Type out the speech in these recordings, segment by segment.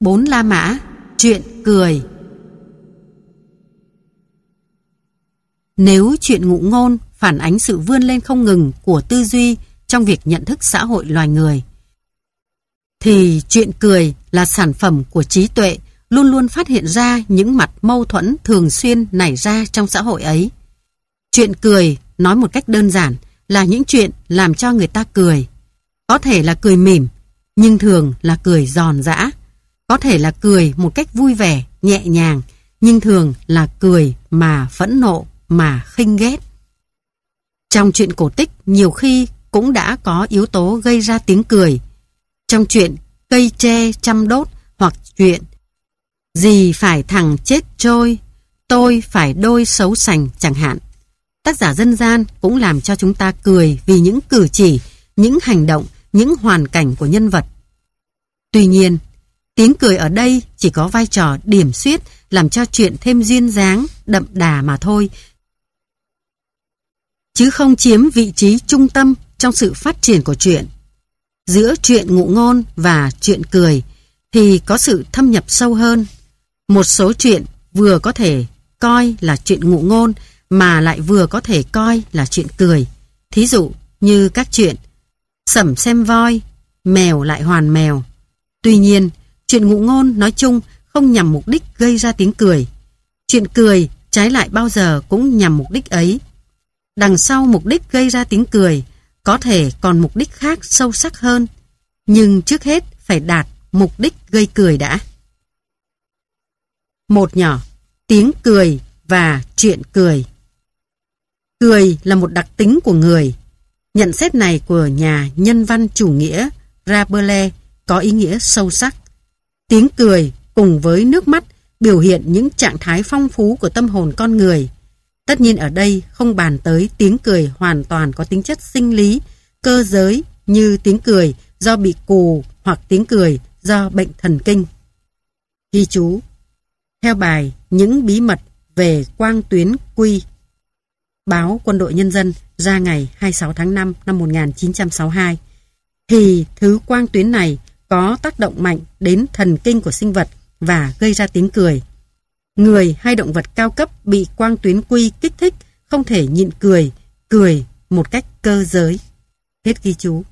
4 La Mã, chuyện cười. Nếu chuyện ngụ ngôn phản ánh sự vươn lên không ngừng của tư duy trong việc nhận thức xã hội loài người, thì chuyện cười là sản phẩm của trí tuệ luôn luôn phát hiện ra những mặt mâu thuẫn thường xuyên nảy ra trong xã hội ấy. Chuyện cười, nói một cách đơn giản, là những chuyện làm cho người ta cười. Có thể là cười mỉm, nhưng thường là cười giòn giã. Có thể là cười một cách vui vẻ, nhẹ nhàng, nhưng thường là cười mà phẫn nộ, mà khinh ghét. Trong chuyện cổ tích nhiều khi cũng đã có yếu tố gây ra tiếng cười. Trong chuyện cây tre chăm đốt hoặc chuyện gì phải thằng chết trôi, tôi phải đôi xấu sành chẳng hạn. Tác giả dân gian cũng làm cho chúng ta cười vì những cử chỉ, những hành động, những hoàn cảnh của nhân vật. Tuy nhiên, tiếng cười ở đây chỉ có vai trò điểm xuyết làm cho chuyện thêm duyên dáng, đậm đà mà thôi, chứ không chiếm vị trí trung tâm trong sự phát triển của chuyện. Giữa chuyện ngụ ngôn và chuyện cười thì có sự thâm nhập sâu hơn. Một số chuyện vừa có thể coi là chuyện ngụ ngôn mà lại vừa có thể coi là chuyện cười. Thí dụ như các chuyện Sẩm xem voi, mèo lại hoàn mèo. Tuy nhiên, chuyện ngụ ngôn nói chung không nhằm mục đích gây ra tiếng cười. Chuyện cười trái lại bao giờ cũng nhằm mục đích ấy. Đằng sau mục đích gây ra tiếng cười có thể còn mục đích khác sâu sắc hơn, nhưng trước hết phải đạt mục đích gây cười đã. Một nhỏ, tiếng cười và chuyện cười. Cười là một đặc tính của người. Nhận xét này của nhà nhân văn chủ nghĩa Rabelais có ý nghĩa sâu sắc. Tiếng cười cùng với nước mắt biểu hiện những trạng thái phong phú của tâm hồn con người. Tất nhiên ở đây không bàn tới tiếng cười hoàn toàn có tính chất sinh lý, cơ giới như tiếng cười do bị cù hoặc tiếng cười do bệnh thần kinh. Ghi chú: theo bài Những bí mật về quang tuyến quy, báo Quân đội Nhân dân ra ngày 26 tháng 5 năm 1962, thì thứ quang tuyến này có tác động mạnh đến thần kinh của sinh vật và gây ra tiếng cười. Người hay động vật cao cấp bị quang tuyến quy kích thích không thể nhịn cười một cách cơ giới. Hết ghi chú.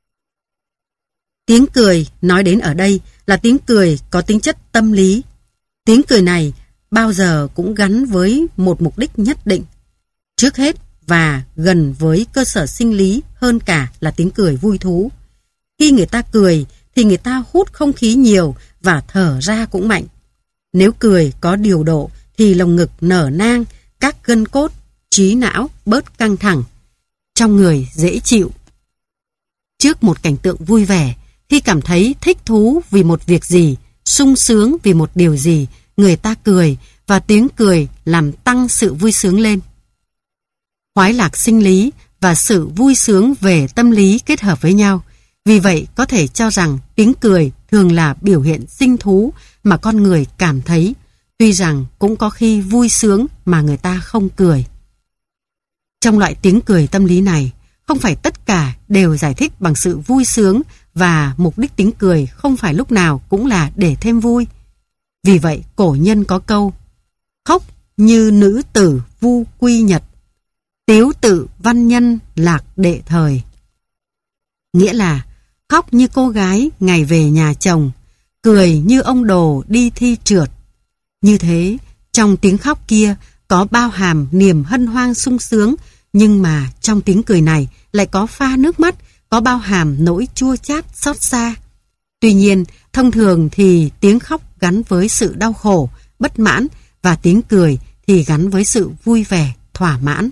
Tiếng cười nói đến ở đây là tiếng cười có tính chất tâm lý. Tiếng cười này bao giờ cũng gắn với một mục đích nhất định. Trước hết và gần với cơ sở sinh lý hơn cả là tiếng cười vui thú. Khi người ta cười thì người ta hút không khí nhiều và thở ra cũng mạnh. Nếu cười có điều độ thì lồng ngực nở nang, các gân cốt, trí não bớt căng thẳng, trong người dễ chịu. Trước một cảnh tượng vui vẻ, khi cảm thấy thích thú vì một việc gì, sung sướng vì một điều gì, người ta cười và tiếng cười làm tăng sự vui sướng lên. Khoái lạc sinh lý và sự vui sướng về tâm lý kết hợp với nhau. Vì vậy có thể cho rằng tiếng cười thường là biểu hiện sinh thú mà con người cảm thấy, tuy rằng cũng có khi vui sướng mà người ta không cười. Trong loại tiếng cười tâm lý này, không phải tất cả đều giải thích bằng sự vui sướng và mục đích tiếng cười không phải lúc nào cũng là để thêm vui. Vì vậy cổ nhân có câu: khóc như nữ tử vu quy nhật, tiếu tự văn nhân lạc đệ thời. Nghĩa là khóc như cô gái ngày về nhà chồng, cười như ông đồ đi thi trượt. Như thế, trong tiếng khóc kia có bao hàm niềm hân hoan sung sướng, nhưng mà trong tiếng cười này lại có pha nước mắt, có bao hàm nỗi chua chát xót xa. Tuy nhiên, thông thường thì tiếng khóc gắn với sự đau khổ, bất mãn, và tiếng cười thì gắn với sự vui vẻ, thỏa mãn.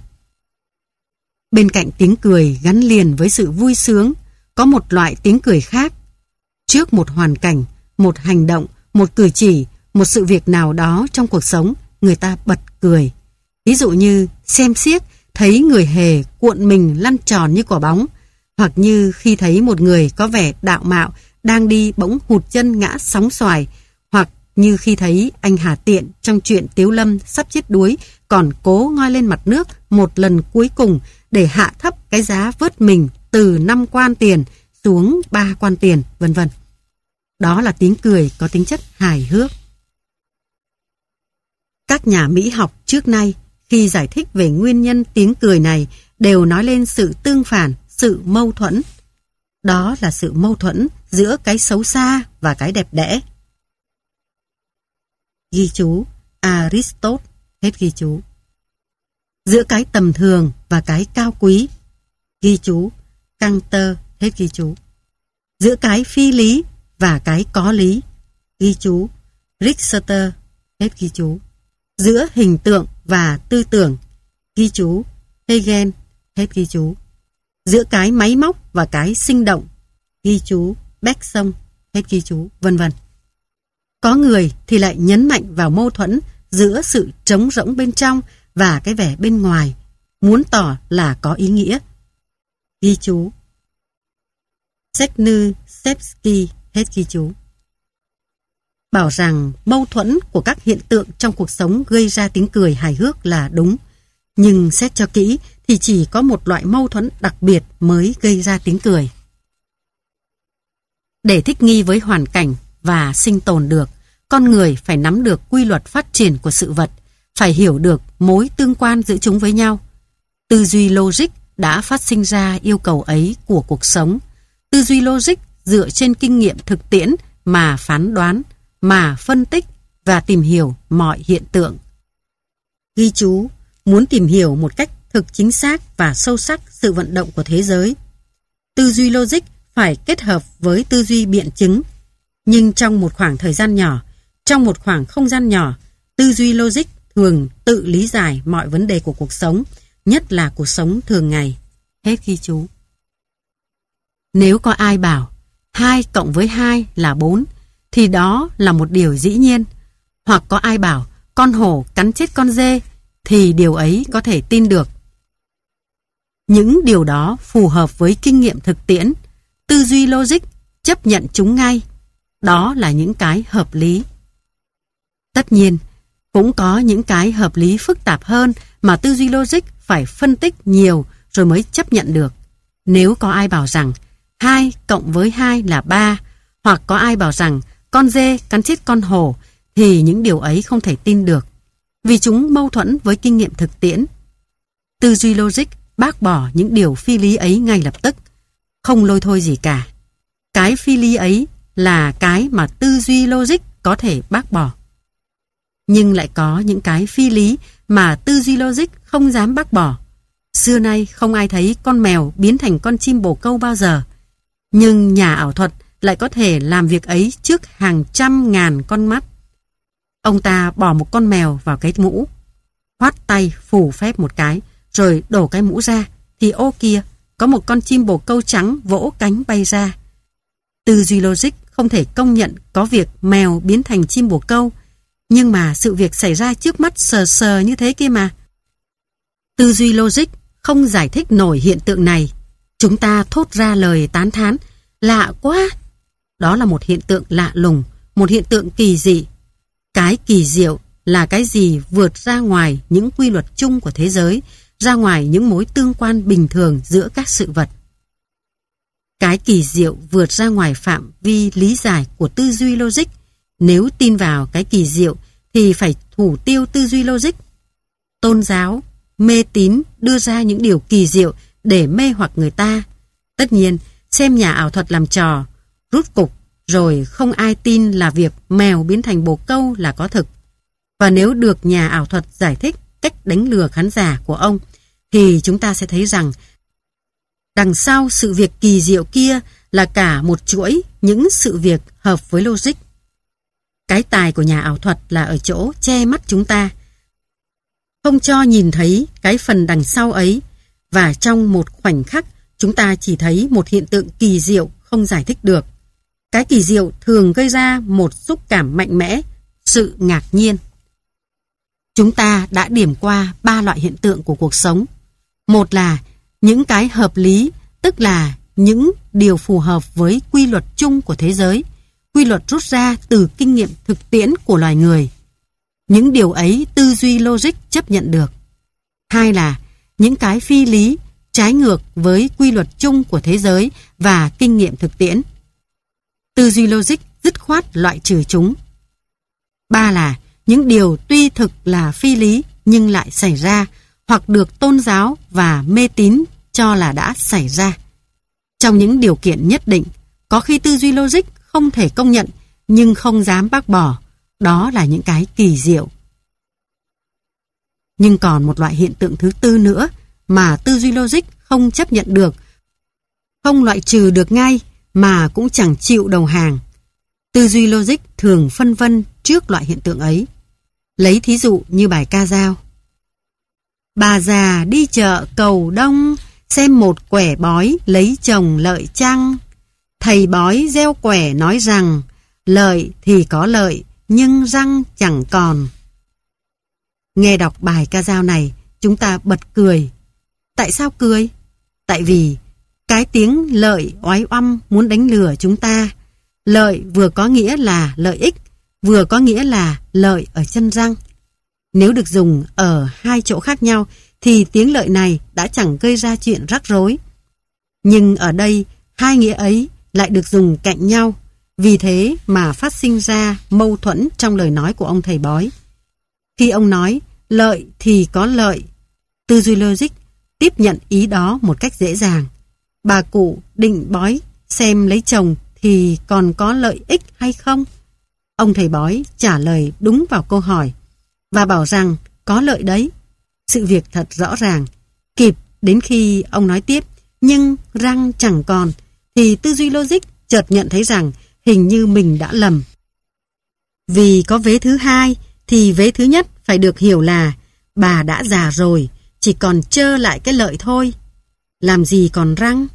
Bên cạnh tiếng cười gắn liền với sự vui sướng, có một loại tiếng cười khác. Trước một hoàn cảnh, một hành động, một cử chỉ, một sự việc nào đó trong cuộc sống, người ta bật cười. Ví dụ như xem xiếc, thấy người hề cuộn mình lăn tròn như quả bóng, hoặc như khi thấy một người có vẻ đạo mạo đang đi bỗng hụt chân ngã sóng xoài, hoặc như khi thấy anh Hà Tiện trong chuyện Tiếu Lâm sắp chết đuối còn cố ngoi lên mặt nước một lần cuối cùng để hạ thấp cái giá vớt mình từ 5 quan tiền xuống 3 quan tiền, vân vân. Đó là tiếng cười có tính chất hài hước. Các nhà mỹ học trước nay khi giải thích về nguyên nhân tiếng cười này đều nói lên sự tương phản, sự mâu thuẫn. Đó là sự mâu thuẫn giữa cái xấu xa và cái đẹp đẽ. Ghi chú Aristotle, hết ghi chú. Giữa cái tầm thường và cái cao quý. Ghi chú Cantor, hết ghi chú. Giữa cái phi lý và cái có lý. Ghi chú Richter, hết ghi chú. Giữa hình tượng và tư tưởng. Ghi chú Hegel, hết ghi chú. Giữa cái máy móc và cái sinh động. Ghi chú Bergson, hết ghi chú, vân vân. Có người thì lại nhấn mạnh vào mâu thuẫn giữa sự trống rỗng bên trong và cái vẻ bên ngoài, muốn tỏ là có ý nghĩa. Ghi chú Czernyshevsky, hết ghi chú. Bảo rằng mâu thuẫn của các hiện tượng trong cuộc sống gây ra tiếng cười hài hước là đúng, nhưng xét cho kỹ thì chỉ có một loại mâu thuẫn đặc biệt mới gây ra tiếng cười. Để thích nghi với hoàn cảnh và sinh tồn được, con người phải nắm được quy luật phát triển của sự vật, phải hiểu được mối tương quan giữa chúng với nhau. Tư duy logic đã phát sinh ra yêu cầu ấy của cuộc sống. Tư duy logic dựa trên kinh nghiệm thực tiễn mà phán đoán, mà phân tích và tìm hiểu mọi hiện tượng. Ghi chú, muốn tìm hiểu một cách thực chính xác và sâu sắc sự vận động của thế giới, tư duy logic phải kết hợp với tư duy biện chứng. Nhưng trong một khoảng thời gian nhỏ, trong một khoảng không gian nhỏ, tư duy logic thường tự lý giải mọi vấn đề của cuộc sống, nhất là cuộc sống thường ngày. Hết ghi chú. Nếu có ai bảo 2 cộng với 2 là 4, thì đó là một điều dĩ nhiên. Hoặc có ai bảo con hổ cắn chết con dê, thì điều ấy có thể tin được. Những điều đó phù hợp với kinh nghiệm thực tiễn. Tư duy logic chấp nhận chúng ngay. Đó là những cái hợp lý. Tất nhiên, cũng có những cái hợp lý phức tạp hơn mà tư duy logic phải phân tích nhiều rồi mới chấp nhận được. Nếu có ai bảo rằng 2 cộng với 2 là 3, hoặc có ai bảo rằng con dê cắn chết con hổ, thì những điều ấy không thể tin được, vì chúng mâu thuẫn với kinh nghiệm thực tiễn. Tư duy logic bác bỏ những điều phi lý ấy ngay lập tức, không lôi thôi gì cả. Cái phi lý ấy là cái mà tư duy logic có thể bác bỏ. Nhưng lại có những cái phi lý mà tư duy logic không dám bác bỏ. Xưa nay không ai thấy con mèo biến thành con chim bồ câu bao giờ. Nhưng nhà ảo thuật lại có thể làm việc ấy trước hàng trăm ngàn con mắt. Ông ta bỏ một con mèo vào cái mũ, khoát tay phù phép một cái, rồi đổ cái mũ ra, thì ô kìa, có một con chim bồ câu trắng vỗ cánh bay ra. Tư duy logic không thể công nhận có việc mèo biến thành chim bồ câu, nhưng mà sự việc xảy ra trước mắt sờ sờ như thế kia mà. Tư duy logic không giải thích nổi hiện tượng này. Chúng ta thốt ra lời tán thán, lạ quá. Đó là một hiện tượng lạ lùng, một hiện tượng kỳ dị. Cái kỳ diệu là cái gì vượt ra ngoài những quy luật chung của thế giới, ra ngoài những mối tương quan bình thường giữa các sự vật. Cái kỳ diệu vượt ra ngoài phạm vi lý giải của tư duy logic. Nếu tin vào cái kỳ diệu thì phải thủ tiêu tư duy logic. Tôn giáo, mê tín đưa ra những điều kỳ diệu để mê hoặc người ta. Tất nhiên, xem nhà ảo thuật làm trò, rút cục, rồi không ai tin là việc mèo biến thành bồ câu là có thực. Và nếu được nhà ảo thuật giải thích cách đánh lừa khán giả của ông, thì chúng ta sẽ thấy rằng đằng sau sự việc kỳ diệu kia là cả một chuỗi những sự việc hợp với logic. Cái tài của nhà ảo thuật là ở chỗ che mắt chúng ta, không cho nhìn thấy cái phần đằng sau ấy, và trong một khoảnh khắc chúng ta chỉ thấy một hiện tượng kỳ diệu không giải thích được. Cái kỳ diệu thường gây ra một xúc cảm mạnh mẽ, sự ngạc nhiên. Chúng ta đã điểm qua 3 loại hiện tượng của cuộc sống. Một là những cái hợp lý, tức là những điều phù hợp với quy luật chung của thế giới, quy luật rút ra từ kinh nghiệm thực tiễn của loài người. Những điều ấy tư duy logic chấp nhận được. Hai là những cái phi lý, trái ngược với quy luật chung của thế giới và kinh nghiệm thực tiễn. Tư duy logic dứt khoát loại trừ chúng. 3 là những điều tuy thực là phi lý nhưng lại xảy ra, hoặc được tôn giáo và mê tín cho là đã xảy ra. Trong những điều kiện nhất định, có khi tư duy logic không thể công nhận nhưng không dám bác bỏ. Đó là những cái kỳ diệu. Nhưng còn một loại hiện tượng thứ tư nữa mà tư duy logic không chấp nhận được, không loại trừ được ngay mà cũng chẳng chịu đầu hàng. Tư duy logic thường phân vân trước loại hiện tượng ấy. Lấy thí dụ như bài ca dao. Bà già đi chợ cầu đông, xem một quẻ bói lấy chồng lợi chăng. Thầy bói gieo quẻ nói rằng, lợi thì có lợi, nhưng răng chẳng còn. Nghe đọc bài ca dao này, chúng ta bật cười. Tại sao cười? Tại vì cái tiếng lợi oái oăm muốn đánh lừa chúng ta. Lợi vừa có nghĩa là lợi ích, vừa có nghĩa là lợi ở chân răng. Nếu được dùng ở hai chỗ khác nhau thì tiếng lợi này đã chẳng gây ra chuyện rắc rối. Nhưng ở đây hai nghĩa ấy lại được dùng cạnh nhau, vì thế mà phát sinh ra mâu thuẫn trong lời nói của ông thầy bói. Khi ông nói lợi thì có lợi, tư duy logic tiếp nhận ý đó một cách dễ dàng. Bà cụ định bói xem lấy chồng thì còn có lợi ích hay không? Ông thầy bói trả lời đúng vào câu hỏi và bảo rằng có lợi đấy. Sự việc thật rõ ràng. Kịp đến khi ông nói tiếp nhưng răng chẳng còn, thì tư duy logic chợt nhận thấy rằng hình như mình đã lầm. Vì có vế thứ hai thì vế thứ nhất phải được hiểu là bà đã già rồi, chỉ còn trơ lại cái lợi thôi. Làm gì còn răng?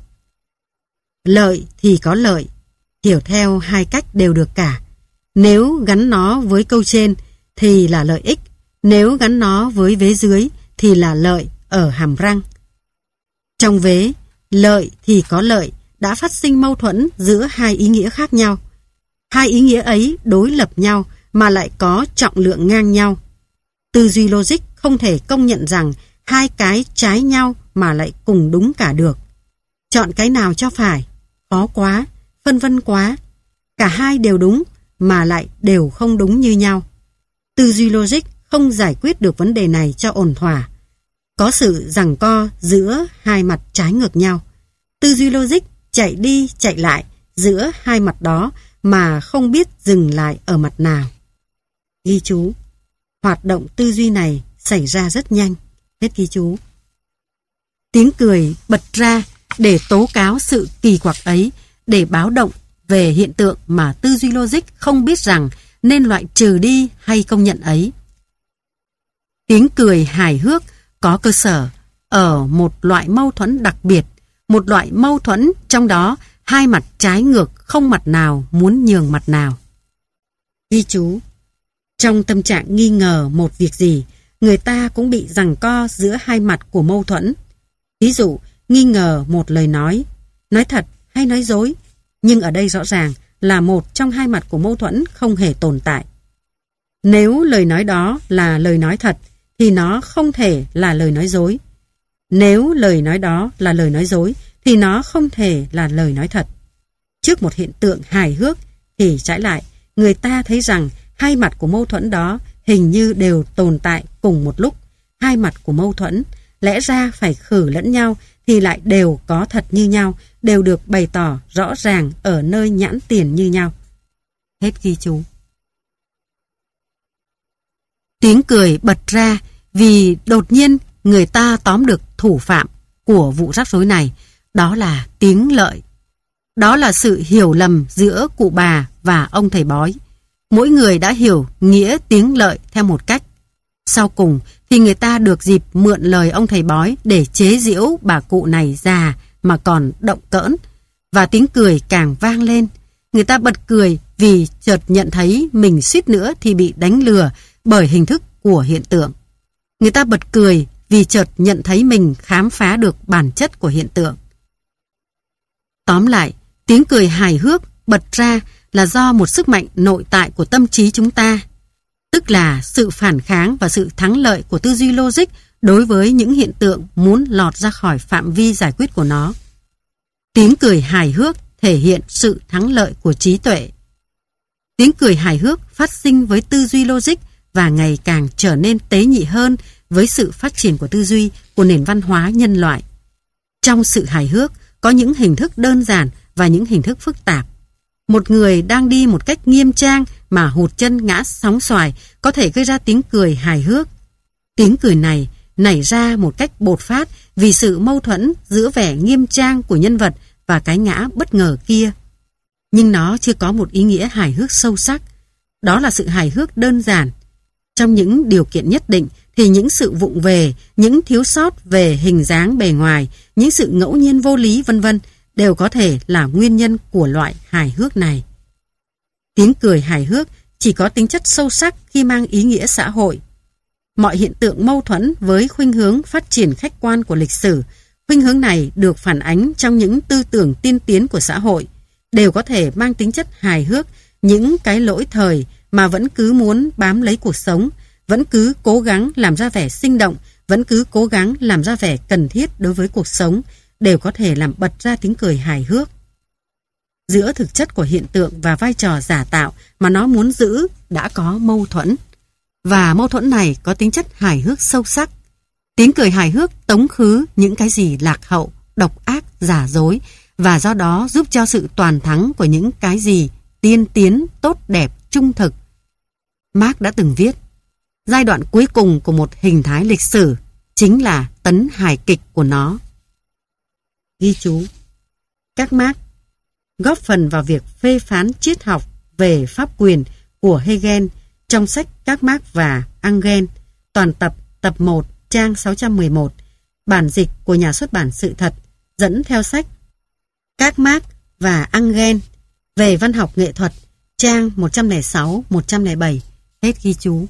Lợi thì có lợi, hiểu theo hai cách đều được cả. Nếu gắn nó với câu trên thì là lợi ích, nếu gắn nó với vế dưới thì là lợi ở hàm răng. Trong vế lợi thì có lợi đã phát sinh mâu thuẫn giữa hai ý nghĩa khác nhau. Hai ý nghĩa ấy đối lập nhau mà lại có trọng lượng ngang nhau. Tư duy logic không thể công nhận rằng hai cái trái nhau mà lại cùng đúng cả được. Chọn cái nào cho phải? Khó quá, phân vân quá. Cả hai đều đúng mà lại đều không đúng như nhau. Tư duy logic không giải quyết được vấn đề này cho ổn thỏa. Có sự giằng co giữa hai mặt trái ngược nhau. Tư duy logic chạy đi chạy lại giữa hai mặt đó mà không biết dừng lại ở mặt nào. Ghi chú. Hoạt động tư duy này xảy ra rất nhanh. Hết ghi chú. Tiếng cười bật ra để tố cáo sự kỳ quặc ấy, để báo động về hiện tượng mà tư duy logic không biết rằng nên loại trừ đi hay công nhận ấy. Tiếng cười hài hước có cơ sở ở một loại mâu thuẫn đặc biệt, một loại mâu thuẫn trong đó hai mặt trái ngược không mặt nào muốn nhường mặt nào. Ghi chú. Trong tâm trạng nghi ngờ một việc gì, người ta cũng bị giằng co giữa hai mặt của mâu thuẫn. Ví dụ, nghi ngờ một lời nói thật hay nói dối, nhưng ở đây rõ ràng là một trong hai mặt của mâu thuẫn không hề tồn tại. Nếu lời nói đó là lời nói thật, thì nó không thể là lời nói dối. Nếu lời nói đó là lời nói dối, thì nó không thể là lời nói thật. Trước một hiện tượng hài hước, thì trái lại, người ta thấy rằng hai mặt của mâu thuẫn đó hình như đều tồn tại cùng một lúc. Hai mặt của mâu thuẫn, lẽ ra phải khử lẫn nhau, thì lại đều có thật như nhau, đều được bày tỏ rõ ràng ở nơi nhãn tiền như nhau. Hết ghi chú. Tiếng cười bật ra vì đột nhiên người ta tóm được thủ phạm của vụ rắc rối này, đó là tiếng lợi. Đó là sự hiểu lầm giữa cụ bà và ông thầy bói. Mỗi người đã hiểu nghĩa tiếng lợi theo một cách. Sau cùng thì người ta được dịp mượn lời ông thầy bói để chế giễu bà cụ này già mà còn động cỡn. Và tiếng cười càng vang lên. Người ta bật cười vì chợt nhận thấy mình suýt nữa thì bị đánh lừa bởi hình thức của hiện tượng. Người ta bật cười vì chợt nhận thấy mình khám phá được bản chất của hiện tượng. Tóm lại, tiếng cười hài hước bật ra là do một sức mạnh nội tại của tâm trí chúng ta, tức là sự phản kháng và sự thắng lợi của tư duy logic đối với những hiện tượng muốn lọt ra khỏi phạm vi giải quyết của nó. Tiếng cười hài hước thể hiện sự thắng lợi của trí tuệ. Tiếng cười hài hước phát sinh với tư duy logic và ngày càng trở nên tế nhị hơn với sự phát triển của tư duy của nền văn hóa nhân loại. Trong sự hài hước có những hình thức đơn giản và những hình thức phức tạp. Một người đang đi một cách nghiêm trang mà hụt chân ngã sóng xoài có thể gây ra tiếng cười hài hước. Tiếng cười này nảy ra một cách bột phát vì sự mâu thuẫn giữa vẻ nghiêm trang của nhân vật và cái ngã bất ngờ kia. Nhưng nó chưa có một ý nghĩa hài hước sâu sắc. Đó là sự hài hước đơn giản. Trong những điều kiện nhất định thì những sự vụng về, những thiếu sót về hình dáng bề ngoài, những sự ngẫu nhiên vô lý vân vân đều có thể là nguyên nhân của loại hài hước này. Tiếng cười hài hước chỉ có tính chất sâu sắc khi mang ý nghĩa xã hội. Mọi hiện tượng mâu thuẫn với khuynh hướng phát triển khách quan của lịch sử, khuynh hướng này được phản ánh trong những tư tưởng tiên tiến của xã hội, đều có thể mang tính chất hài hước, những cái lỗi thời mà vẫn cứ muốn bám lấy cuộc sống, vẫn cứ cố gắng làm ra vẻ sinh động, vẫn cứ cố gắng làm ra vẻ cần thiết đối với cuộc sống, đều có thể làm bật ra tiếng cười hài hước. Giữa thực chất của hiện tượng và vai trò giả tạo mà nó muốn giữ đã có mâu thuẫn. Và mâu thuẫn này có tính chất hài hước sâu sắc. Tiếng cười hài hước tống khứ những cái gì lạc hậu, độc ác, giả dối và do đó giúp cho sự toàn thắng của những cái gì tiên tiến, tốt đẹp, trung thực. Marx đã từng viết, giai đoạn cuối cùng của một hình thái lịch sử chính là tấn hài kịch của nó. Ghi chú: các Marx góp phần vào việc phê phán triết học về pháp quyền của Hegel trong sách Các Marx và Engels, toàn tập, tập 1, trang 611, bản dịch của nhà xuất bản Sự Thật, dẫn theo sách Các Marx và Engels về văn học nghệ thuật, trang 106-107, hết ghi chú.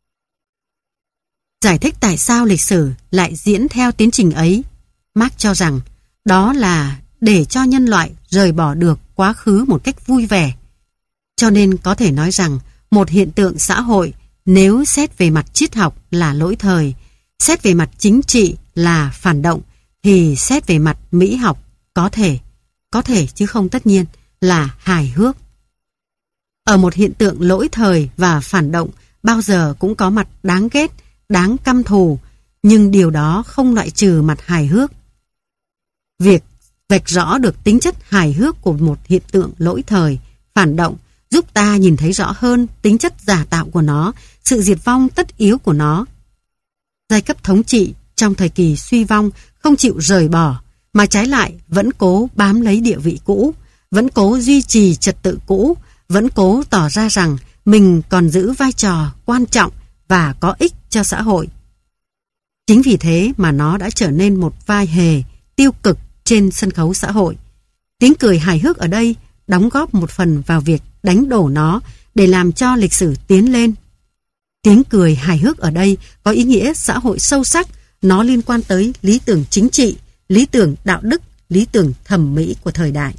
Giải thích tại sao lịch sử lại diễn theo tiến trình ấy, Marx cho rằng đó là để cho nhân loại rời bỏ được quá khứ một cách vui vẻ. Cho nên có thể nói rằng một hiện tượng xã hội nếu xét về mặt triết học là lỗi thời, xét về mặt chính trị là phản động, thì xét về mặt mỹ học có thể chứ không tất nhiên là hài hước. Ở một hiện tượng lỗi thời và phản động bao giờ cũng có mặt đáng ghét, đáng căm thù, nhưng điều đó không loại trừ mặt hài hước. Việc vạch rõ được tính chất hài hước của một hiện tượng lỗi thời, phản động giúp ta nhìn thấy rõ hơn tính chất giả tạo của nó, sự diệt vong tất yếu của nó. Giai cấp thống trị trong thời kỳ suy vong không chịu rời bỏ, mà trái lại vẫn cố bám lấy địa vị cũ, vẫn cố duy trì trật tự cũ, vẫn cố tỏ ra rằng mình còn giữ vai trò quan trọng và có ích cho xã hội. Chính vì thế mà nó đã trở nên một vai hề tiêu cực trên sân khấu xã hội. Tiếng cười hài hước ở đây đóng góp một phần vào việc đánh đổ nó để làm cho lịch sử tiến lên. Tiếng cười hài hước ở đây có ý nghĩa xã hội sâu sắc, nó liên quan tới lý tưởng chính trị, lý tưởng đạo đức, lý tưởng thẩm mỹ của thời đại.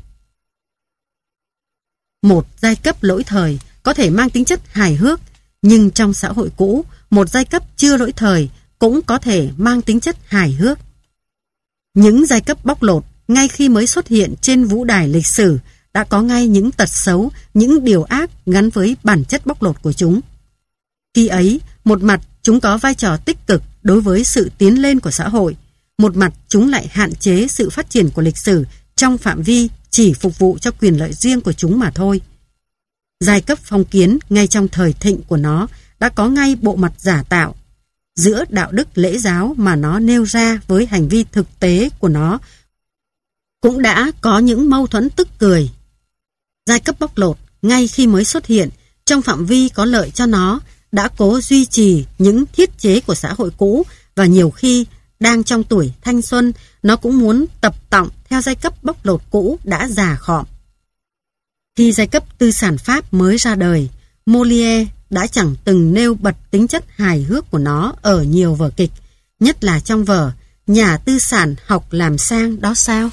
Một giai cấp lỗi thời có thể mang tính chất hài hước, nhưng trong xã hội cũ, một giai cấp chưa lỗi thời cũng có thể mang tính chất hài hước. Những giai cấp bóc lột ngay khi mới xuất hiện trên vũ đài lịch sử đã có ngay những tật xấu, những điều ác gắn với bản chất bóc lột của chúng. Khi ấy, một mặt chúng có vai trò tích cực đối với sự tiến lên của xã hội, một mặt chúng lại hạn chế sự phát triển của lịch sử trong phạm vi chỉ phục vụ cho quyền lợi riêng của chúng mà thôi. Giai cấp phong kiến ngay trong thời thịnh của nó đã có ngay bộ mặt giả tạo. Giữa đạo đức lễ giáo mà nó nêu ra với hành vi thực tế của nó cũng đã có những mâu thuẫn tức cười. Giai cấp bóc lột ngay khi mới xuất hiện trong phạm vi có lợi cho nó đã cố duy trì những thiết chế của xã hội cũ, và nhiều khi đang trong tuổi thanh xuân nó cũng muốn tập tọng theo giai cấp bóc lột cũ đã già khọm. Khi giai cấp tư sản Pháp mới ra đời, Molière đã chẳng từng nêu bật tính chất hài hước của nó ở nhiều vở kịch, nhất là trong vở Nhà tư sản học làm sang đó sao.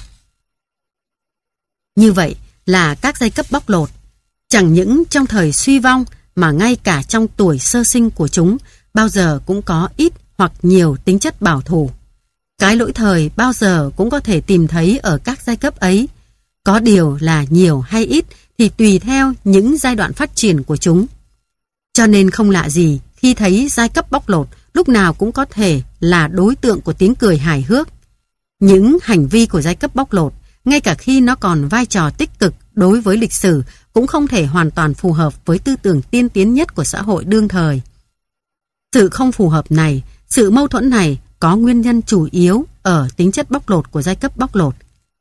Như vậy là các giai cấp bóc lột, chẳng những trong thời suy vong mà ngay cả trong tuổi sơ sinh của chúng, bao giờ cũng có ít hoặc nhiều tính chất bảo thủ. Cái lỗi thời bao giờ cũng có thể tìm thấy ở các giai cấp ấy. Có điều là nhiều hay ít thì tùy theo những giai đoạn phát triển của chúng. Cho nên không lạ gì khi thấy giai cấp bóc lột lúc nào cũng có thể là đối tượng của tiếng cười hài hước. Những hành vi của giai cấp bóc lột, ngay cả khi nó còn vai trò tích cực đối với lịch sử, cũng không thể hoàn toàn phù hợp với tư tưởng tiên tiến nhất của xã hội đương thời. Sự không phù hợp này, sự mâu thuẫn này có nguyên nhân chủ yếu ở tính chất bóc lột của giai cấp bóc lột.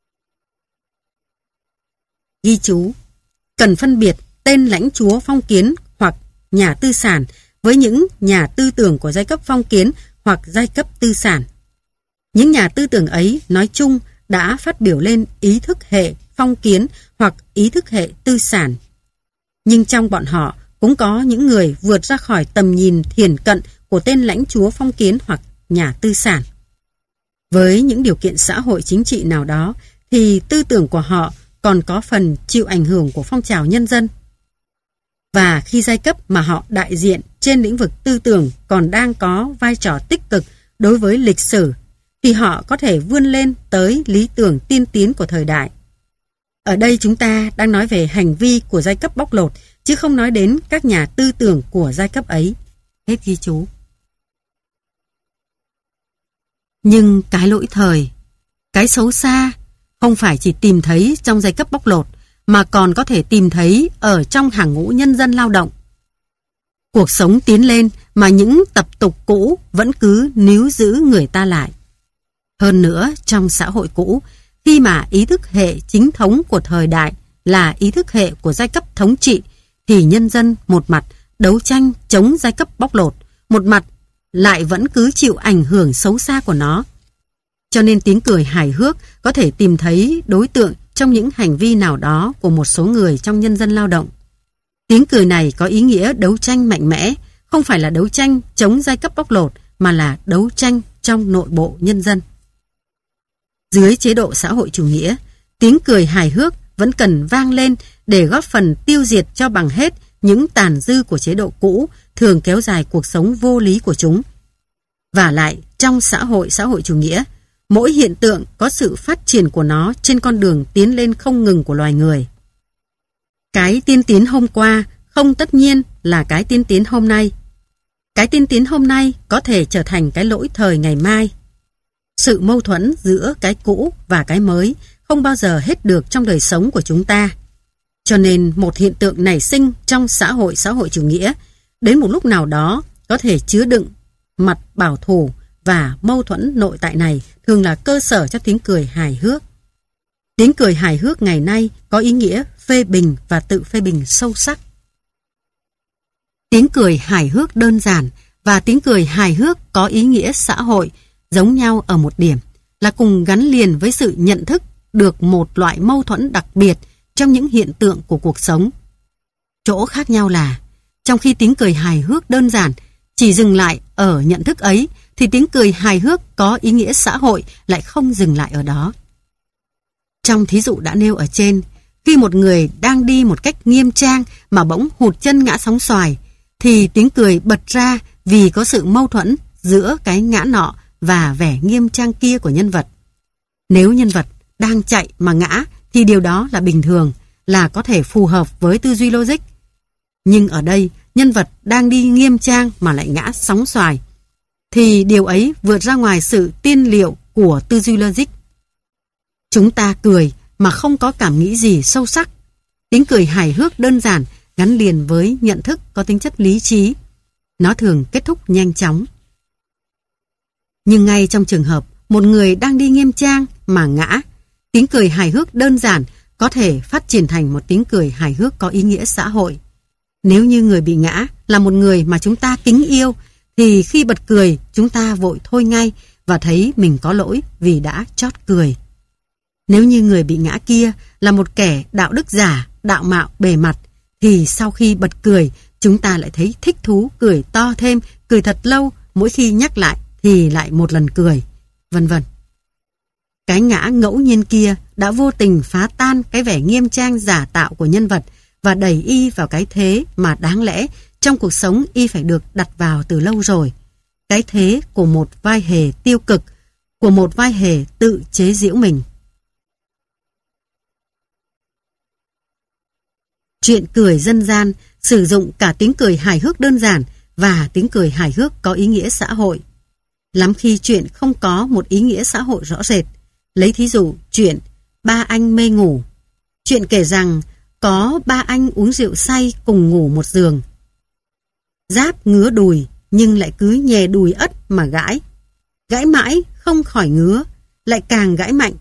Ghi chú: cần phân biệt tên lãnh chúa phong kiến hoặc nhà tư sản với những nhà tư tưởng của giai cấp phong kiến hoặc giai cấp tư sản. Những nhà tư tưởng ấy nói chung đã phát biểu lên ý thức hệ phong kiến hoặc ý thức hệ tư sản. Nhưng trong bọn họ cũng có những người vượt ra khỏi tầm nhìn thiển cận của tên lãnh chúa phong kiến hoặc nhà tư sản. Với những điều kiện xã hội chính trị nào đó thì tư tưởng của họ còn có phần chịu ảnh hưởng của phong trào nhân dân. Và khi giai cấp mà họ đại diện trên lĩnh vực tư tưởng còn đang có vai trò tích cực đối với lịch sử, thì họ có thể vươn lên tới lý tưởng tiên tiến của thời đại. Ở đây chúng ta đang nói về hành vi của giai cấp bóc lột, chứ không nói đến các nhà tư tưởng của giai cấp ấy. Hết ghi chú. Nhưng cái lỗi thời, cái xấu xa không phải chỉ tìm thấy trong giai cấp bóc lột, mà còn có thể tìm thấy ở trong hàng ngũ nhân dân lao động. Cuộc sống tiến lên mà những tập tục cũ vẫn cứ níu giữ người ta lại. Hơn nữa, trong xã hội cũ, khi mà ý thức hệ chính thống của thời đại là ý thức hệ của giai cấp thống trị, thì nhân dân một mặt đấu tranh chống giai cấp bóc lột, một mặt lại vẫn cứ chịu ảnh hưởng xấu xa của nó. Cho nên tiếng cười hài hước có thể tìm thấy đối tượng trong những hành vi nào đó của một số người trong nhân dân lao động. Tiếng cười này có ý nghĩa đấu tranh mạnh mẽ, không phải là đấu tranh chống giai cấp bóc lột, mà là đấu tranh trong nội bộ nhân dân. Dưới chế độ xã hội chủ nghĩa, tiếng cười hài hước vẫn cần vang lên để góp phần tiêu diệt cho bằng hết những tàn dư của chế độ cũ thường kéo dài cuộc sống vô lý của chúng. Và lại, trong xã hội chủ nghĩa, mỗi hiện tượng có sự phát triển của nó trên con đường tiến lên không ngừng của loài người. Cái tiên tiến hôm qua không tất nhiên là cái tiên tiến hôm nay. Cái tiên tiến hôm nay có thể trở thành cái lỗi thời ngày mai. Sự mâu thuẫn giữa cái cũ và cái mới không bao giờ hết được trong đời sống của chúng ta. Cho nên một hiện tượng nảy sinh trong xã hội chủ nghĩa đến một lúc nào đó có thể chứa đựng mặt bảo thủ và mâu thuẫn nội tại này thường là cơ sở cho tiếng cười hài hước. Tiếng cười hài hước ngày nay có ý nghĩa phê bình và tự phê bình sâu sắc. Tiếng cười hài hước đơn giản và tiếng cười hài hước có ý nghĩa xã hội giống nhau ở một điểm là cùng gắn liền với sự nhận thức được một loại mâu thuẫn đặc biệt trong những hiện tượng của cuộc sống. Chỗ khác nhau là, trong khi tiếng cười hài hước đơn giản chỉ dừng lại ở nhận thức ấy, thì tiếng cười hài hước có ý nghĩa xã hội lại không dừng lại ở đó. Trong thí dụ đã nêu ở trên, khi một người đang đi một cách nghiêm trang mà bỗng hụt chân ngã sóng xoài, thì tiếng cười bật ra vì có sự mâu thuẫn giữa cái ngã nọ và vẻ nghiêm trang kia của nhân vật. Nếu nhân vật đang chạy mà ngã thì điều đó là bình thường, là có thể phù hợp với tư duy logic. Nhưng ở đây, nhân vật đang đi nghiêm trang mà lại ngã sóng xoài, thì điều ấy vượt ra ngoài sự tiên liệu của tư duy logic. Chúng ta cười mà không có cảm nghĩ gì sâu sắc. Tiếng cười hài hước đơn giản gắn liền với nhận thức có tính chất lý trí. Nó thường kết thúc nhanh chóng. Nhưng ngay trong trường hợp một người đang đi nghiêm trang mà ngã, tiếng cười hài hước đơn giản có thể phát triển thành một tiếng cười hài hước có ý nghĩa xã hội. Nếu như người bị ngã là một người mà chúng ta kính yêu, thì khi bật cười chúng ta vội thôi ngay và thấy mình có lỗi vì đã chót cười. Nếu như người bị ngã kia là một kẻ đạo đức giả, đạo mạo bề mặt, thì sau khi bật cười chúng ta lại thấy thích thú cười to thêm, cười thật lâu, mỗi khi nhắc lại thì lại một lần cười, vân vân. Cái ngã ngẫu nhiên kia đã vô tình phá tan cái vẻ nghiêm trang giả tạo của nhân vật và đẩy y vào cái thế mà đáng lẽ trong cuộc sống y phải được đặt vào từ lâu rồi. Cái thế của một vai hề tiêu cực, của một vai hề tự chế giễu mình. Chuyện cười dân gian sử dụng cả tiếng cười hài hước đơn giản và tiếng cười hài hước có ý nghĩa xã hội. Lắm khi chuyện không có một ý nghĩa xã hội rõ rệt. Lấy thí dụ chuyện Ba anh mê ngủ. Chuyện kể rằng có ba anh uống rượu say cùng ngủ một giường. Giáp ngứa đùi nhưng lại cứ nhè đùi ất mà gãi. Gãi mãi không khỏi ngứa, lại càng gãi mạnh.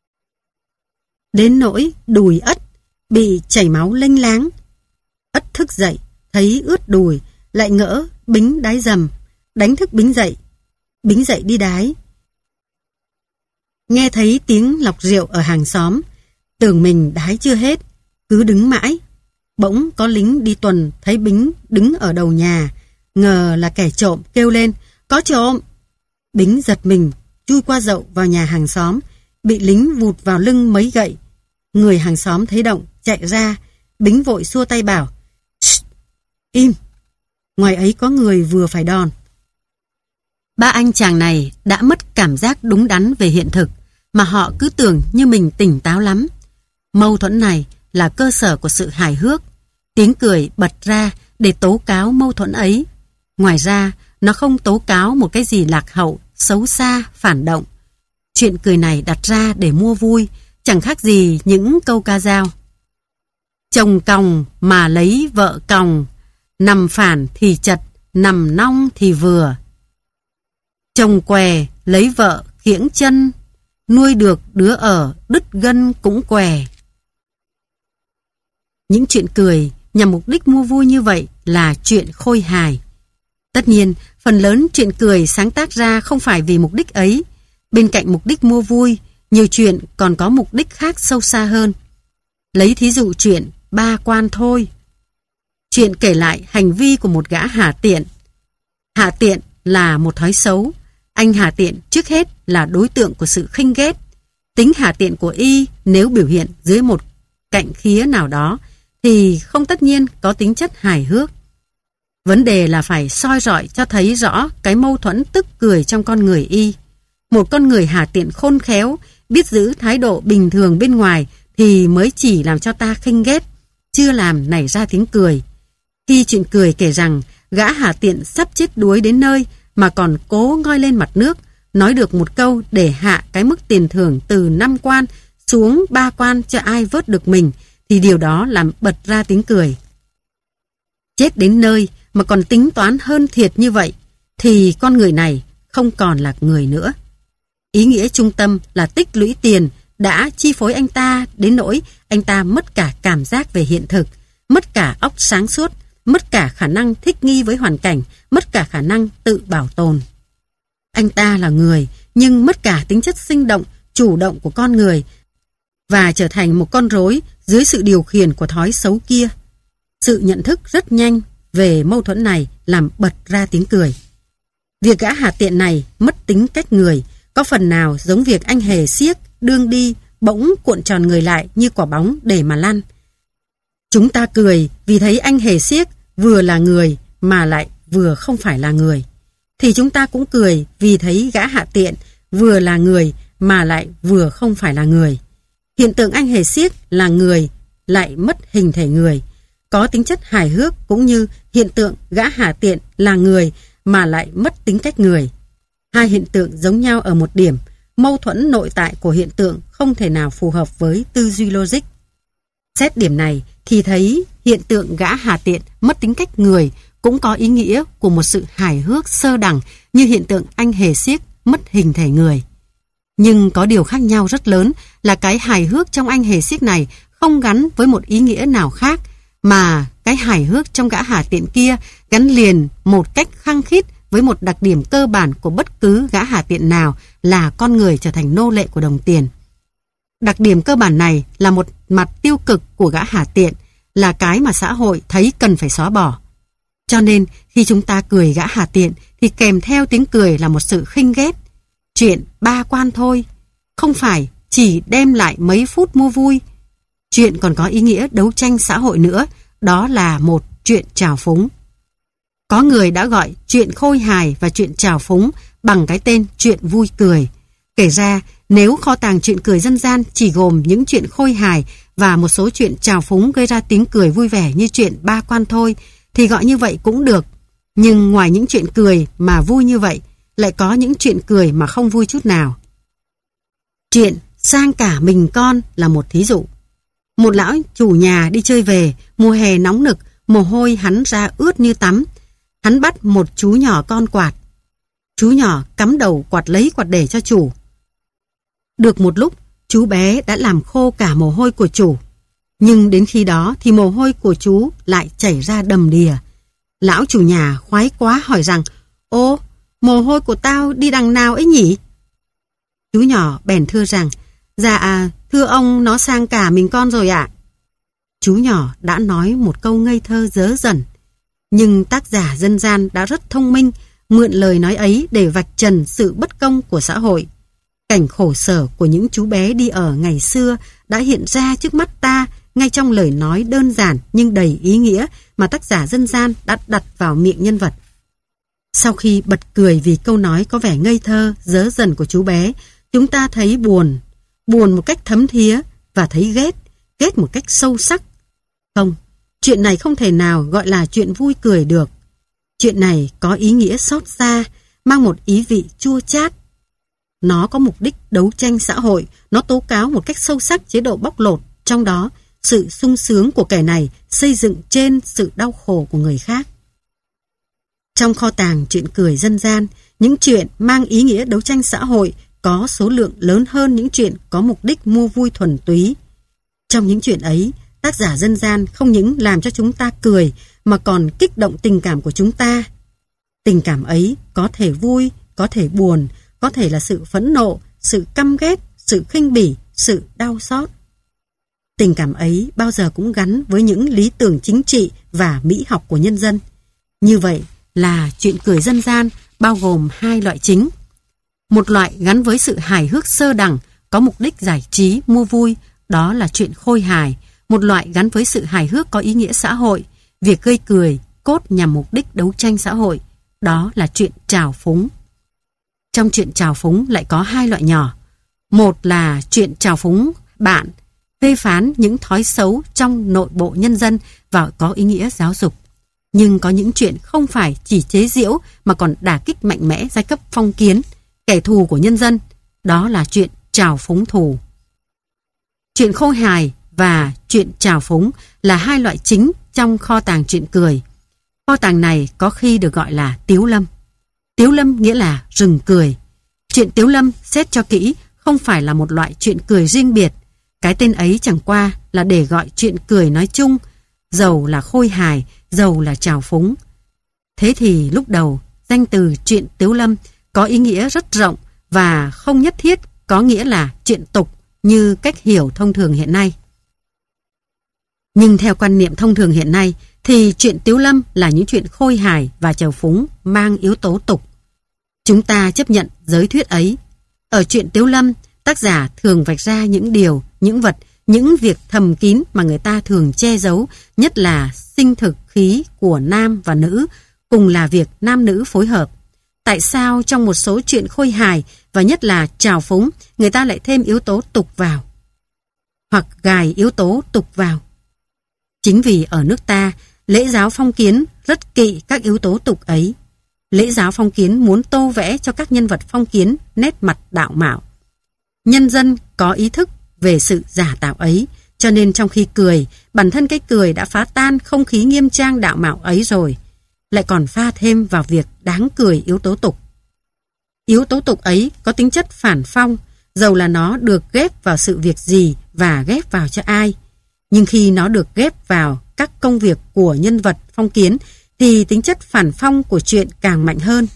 Đến nỗi đùi ất bị chảy máu lênh láng. Ất thức dậy, thấy ướt đùi, lại ngỡ Bính đái dầm, đánh thức Bính dậy. Bính dậy đi đái. Nghe thấy tiếng lọc rượu ở hàng xóm, tưởng mình đái chưa hết, cứ đứng mãi. Bỗng có lính đi tuần thấy Bính đứng ở đầu nhà, ngờ là kẻ trộm, kêu lên, có trộm. Bính giật mình, chui qua dậu vào nhà hàng xóm, bị lính vụt vào lưng mấy gậy. Người hàng xóm thấy động, chạy ra, Bính vội xua tay bảo, im, ngoài ấy có người vừa phải đòn. Ba anh chàng này đã mất cảm giác đúng đắn về hiện thực, mà họ cứ tưởng như mình tỉnh táo lắm. Mâu thuẫn này là cơ sở của sự hài hước. Tiếng cười bật ra để tố cáo mâu thuẫn ấy. Ngoài ra, nó không tố cáo một cái gì lạc hậu, xấu xa, phản động. Chuyện cười này đặt ra để mua vui, chẳng khác gì những câu ca dao. Chồng còng mà lấy vợ còng, nằm phản thì chật, nằm nong thì vừa. Chồng què lấy vợ kiễng chân, nuôi được đứa ở đứt gân cũng què. Những chuyện cười nhằm mục đích mua vui như vậy là chuyện khôi hài. Tất nhiên, phần lớn chuyện cười sáng tác ra không phải vì mục đích ấy. Bên cạnh mục đích mua vui, nhiều chuyện còn có mục đích khác sâu xa hơn. Lấy thí dụ chuyện Ba quan thôi. Chuyện kể lại hành vi của một gã hà tiện. Hà tiện là một thói xấu. Anh hà tiện trước hết là đối tượng của sự khinh ghét. Tính hà tiện của y nếu biểu hiện dưới một cạnh khía nào đó thì không tất nhiên có tính chất hài hước. Vấn đề là phải soi rọi cho thấy rõ cái mâu thuẫn tức cười trong con người y. Một con người hà tiện khôn khéo, biết giữ thái độ bình thường bên ngoài thì mới chỉ làm cho ta khinh ghét, chưa làm nảy ra tiếng cười. Khi chuyện cười kể rằng gã hà tiện sắp chết đuối đến nơi mà còn cố ngoi lên mặt nước, nói được một câu để hạ cái mức tiền thưởng từ 5 quan xuống 3 quan cho ai vớt được mình, thì điều đó làm bật ra tiếng cười. Chết đến nơi mà còn tính toán hơn thiệt như vậy, thì con người này không còn là người nữa. Ý nghĩa trung tâm là tích lũy tiền đã chi phối anh ta đến nỗi anh ta mất cả cảm giác về hiện thực, mất cả óc sáng suốt, mất cả khả năng thích nghi với hoàn cảnh, mất cả khả năng tự bảo tồn. Anh ta là người, nhưng mất cả tính chất sinh động, chủ động của con người và trở thành một con rối dưới sự điều khiển của thói xấu kia. Sự nhận thức rất nhanh về mâu thuẫn này làm bật ra tiếng cười. Việc gã hà tiện này mất tính cách người, có phần nào giống việc anh hề xiếc đương đi bỗng cuộn tròn người lại như quả bóng để mà lăn. Chúng ta cười vì thấy anh hề xiếc vừa là người mà lại vừa không phải là người. Thì chúng ta cũng cười vì thấy gã hạ tiện vừa là người mà lại vừa không phải là người. Hiện tượng anh hề xiếc là người lại mất hình thể người, có tính chất hài hước, cũng như hiện tượng gã hạ tiện là người mà lại mất tính cách người. Hai hiện tượng giống nhau ở một điểm, mâu thuẫn nội tại của hiện tượng không thể nào phù hợp với tư duy logic. Xét điểm này thì thấy hiện tượng gã hà tiện mất tính cách người cũng có ý nghĩa của một sự hài hước sơ đẳng như hiện tượng anh hề xiếc mất hình thể người. Nhưng có điều khác nhau rất lớn là cái hài hước trong anh hề xiếc này không gắn với một ý nghĩa nào khác, mà cái hài hước trong gã hà tiện kia gắn liền một cách khăng khít với một đặc điểm cơ bản của bất cứ gã hà tiện nào là con người trở thành nô lệ của đồng tiền. Đặc điểm cơ bản này là một mặt tiêu cực của gã hà tiện, là cái mà xã hội thấy cần phải xóa bỏ. Cho nên khi chúng ta cười gã hà tiện thì kèm theo tiếng cười là một sự khinh ghét. Chuyện ba quan thôi không phải chỉ đem lại mấy phút mua vui. Chuyện còn có ý nghĩa đấu tranh xã hội nữa, đó là một chuyện trào phúng. Có người đã gọi chuyện khôi hài và chuyện trào phúng bằng cái tên chuyện vui cười. Kể ra, nếu kho tàng chuyện cười dân gian chỉ gồm những chuyện khôi hài và một số chuyện trào phúng gây ra tiếng cười vui vẻ như chuyện Ba Quan thôi thì gọi như vậy cũng được. Nhưng ngoài những chuyện cười mà vui như vậy, lại có những chuyện cười mà không vui chút nào. Chuyện sang cả mình con là một thí dụ. Một lão chủ nhà đi chơi về, mùa hè nóng nực, mồ hôi hắn ra ướt như tắm. Hắn bắt một chú nhỏ con quạt. Chú nhỏ cắm đầu quạt lấy quạt để cho chủ. Được một lúc, chú bé đã làm khô cả mồ hôi của chủ. Nhưng đến khi đó thì mồ hôi của chú lại chảy ra đầm đìa. Lão chủ nhà khoái quá hỏi rằng: "Ô, mồ hôi của tao đi đằng nào ấy nhỉ?" Chú nhỏ bèn thưa rằng: "Dạ, thưa ông, nó sang cả mình con rồi ạ." Chú nhỏ đã nói một câu ngây thơ dớ dẩn. Nhưng tác giả dân gian đã rất thông minh, mượn lời nói ấy để vạch trần sự bất công của xã hội. Cảnh khổ sở của những chú bé đi ở ngày xưa đã hiện ra trước mắt ta ngay trong lời nói đơn giản nhưng đầy ý nghĩa mà tác giả dân gian đã đặt vào miệng nhân vật. Sau khi bật cười vì câu nói có vẻ ngây thơ, dớ dẩn của chú bé, chúng ta thấy buồn, buồn một cách thấm thía và thấy ghét, ghét một cách sâu sắc. Không, chuyện này không thể nào gọi là chuyện vui cười được. Chuyện này có ý nghĩa xót xa, mang một ý vị chua chát. Nó có mục đích đấu tranh xã hội, nó tố cáo một cách sâu sắc chế độ bóc lột, trong đó sự sung sướng của kẻ này xây dựng trên sự đau khổ của người khác. Trong kho tàng chuyện cười dân gian, những chuyện mang ý nghĩa đấu tranh xã hội có số lượng lớn hơn những chuyện có mục đích mua vui thuần túy. Trong những chuyện ấy, tác giả dân gian không những làm cho chúng ta cười mà còn kích động tình cảm của chúng ta. Tình cảm ấy có thể vui, có thể buồn, có thể là sự phẫn nộ, sự căm ghét, sự khinh bỉ, sự đau xót. Tình cảm ấy bao giờ cũng gắn với những lý tưởng chính trị và mỹ học của nhân dân. Như vậy là chuyện cười dân gian bao gồm hai loại chính. Một loại gắn với sự hài hước sơ đẳng, có mục đích giải trí, mua vui, đó là chuyện khôi hài. Một loại gắn với sự hài hước có ý nghĩa xã hội, việc gây cười, cốt nhằm mục đích đấu tranh xã hội, đó là chuyện trào phúng. Trong chuyện trào phúng lại có hai loại nhỏ. Một là chuyện trào phúng bạn, phê phán những thói xấu trong nội bộ nhân dân và có ý nghĩa giáo dục. Nhưng có những chuyện không phải chỉ chế giễu mà còn đả kích mạnh mẽ giai cấp phong kiến, kẻ thù của nhân dân, đó là chuyện trào phúng thù. Chuyện khôi hài và chuyện trào phúng là hai loại chính trong kho tàng chuyện cười. Kho tàng này có khi được gọi là tiếu lâm. Tiếu lâm nghĩa là rừng cười. Chuyện tiếu lâm xét cho kỹ không phải là một loại chuyện cười riêng biệt. Cái tên ấy chẳng qua là để gọi chuyện cười nói chung, dầu là khôi hài, dầu là trào phúng. Thế thì lúc đầu, danh từ chuyện tiếu lâm có ý nghĩa rất rộng và không nhất thiết có nghĩa là chuyện tục như cách hiểu thông thường hiện nay. Nhưng theo quan niệm thông thường hiện nay thì chuyện tiếu lâm là những chuyện khôi hài và trào phúng mang yếu tố tục. Chúng ta chấp nhận giới thuyết ấy. Ở chuyện tiếu lâm, tác giả thường vạch ra những điều, những vật, những việc thầm kín mà người ta thường che giấu, nhất là sinh thực khí của nam và nữ, cùng là việc nam nữ phối hợp. Tại sao trong một số chuyện khôi hài và nhất là trào phúng, người ta lại thêm yếu tố tục vào? Hoặc gài yếu tố tục vào? Chính vì ở nước ta, lễ giáo phong kiến rất kỵ các yếu tố tục ấy. Lễ giáo phong kiến muốn tô vẽ cho các nhân vật phong kiến nét mặt đạo mạo. Nhân dân có ý thức về sự giả tạo ấy, cho nên trong khi cười, bản thân cái cười đã phá tan không khí nghiêm trang đạo mạo ấy rồi, lại còn pha thêm vào việc đáng cười yếu tố tục. Yếu tố tục ấy có tính chất phản phong, dầu là nó được ghép vào sự việc gì và ghép vào cho ai. Nhưng khi nó được ghép vào các công việc của nhân vật phong kiến thì tính chất phản phong của chuyện càng mạnh hơn.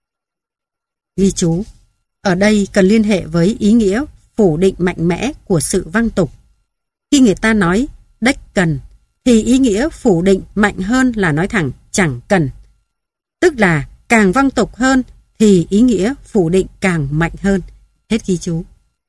Ghi chú, ở đây cần liên hệ với ý nghĩa phủ định mạnh mẽ của sự văng tục. Khi người ta nói đếch cần thì ý nghĩa phủ định mạnh hơn là nói thẳng chẳng cần. Tức là càng văng tục hơn thì ý nghĩa phủ định càng mạnh hơn. Hết ghi chú.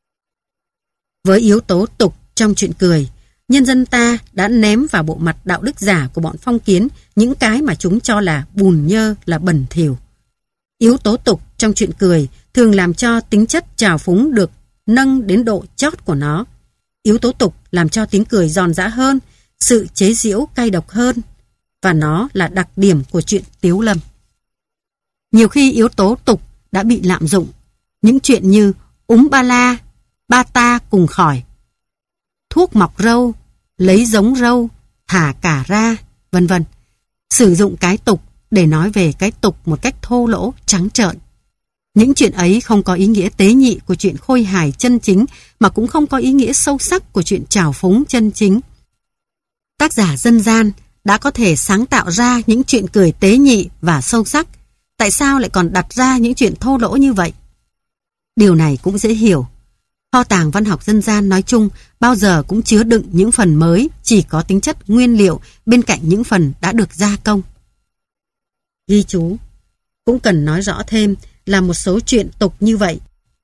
Với yếu tố tục trong chuyện cười, nhân dân ta đã ném vào bộ mặt đạo đức giả của bọn phong kiến những cái mà chúng cho là bùn nhơ, là bẩn thỉu. Yếu tố tục trong chuyện cười thường làm cho tính chất trào phúng được nâng đến độ chót của nó. Yếu tố tục làm cho tiếng cười giòn giã hơn, sự chế giễu cay độc hơn, và nó là đặc điểm của chuyện Tiếu Lâm. Nhiều khi yếu tố tục đã bị lạm dụng, những chuyện như ba la, ba ta cùng khỏi, thuốc mọc râu, lấy giống râu, thả cả ra, vân vân. Sử dụng cái tục để nói về cái tục một cách thô lỗ, trắng trợn. Những chuyện ấy không có ý nghĩa tế nhị của chuyện khôi hài chân chính, mà cũng không có ý nghĩa sâu sắc của chuyện trào phúng chân chính. Tác giả dân gian đã có thể sáng tạo ra những chuyện cười tế nhị và sâu sắc, tại sao lại còn đặt ra những chuyện thô lỗ như vậy? Điều này cũng dễ hiểu. Kho tàng văn học dân gian nói chung bao giờ cũng chứa đựng những phần mới chỉ có tính chất nguyên liệu bên cạnh những phần đã được gia công. Ghi chú, cũng cần nói rõ thêm là một số chuyện tục như vậy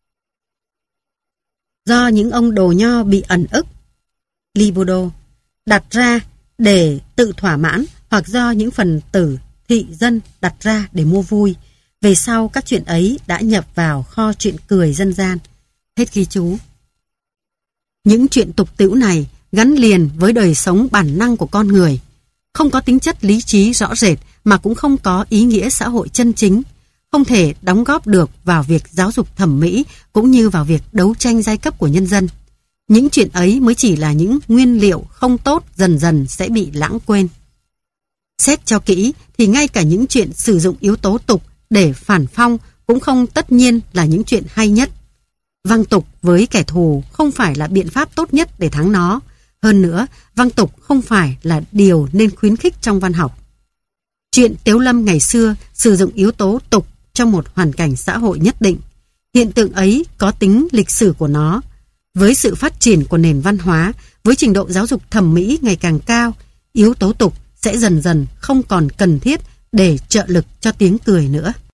do những ông đồ nho bị ẩn ức, libido, đặt ra để tự thỏa mãn, hoặc do những phần tử thị dân đặt ra để mua vui. Về sau các chuyện ấy đã nhập vào kho chuyện cười dân gian. Hết ghi chú. Những chuyện tục tĩu này gắn liền với đời sống bản năng của con người, không có tính chất lý trí rõ rệt mà cũng không có ý nghĩa xã hội chân chính, không thể đóng góp được vào việc giáo dục thẩm mỹ cũng như vào việc đấu tranh giai cấp của nhân dân. Những chuyện ấy mới chỉ là những nguyên liệu không tốt dần dần sẽ bị lãng quên. Xét cho kỹ thì ngay cả những chuyện sử dụng yếu tố tục để phản phong cũng không tất nhiên là những chuyện hay nhất. Văng tục với kẻ thù không phải là biện pháp tốt nhất để thắng nó. Hơn nữa, văng tục không phải là điều nên khuyến khích trong văn học. Chuyện Tiếu Lâm ngày xưa sử dụng yếu tố tục trong một hoàn cảnh xã hội nhất định. Hiện tượng ấy có tính lịch sử của nó. Với sự phát triển của nền văn hóa, với trình độ giáo dục thẩm mỹ ngày càng cao, yếu tố tục sẽ dần dần không còn cần thiết để trợ lực cho tiếng cười nữa.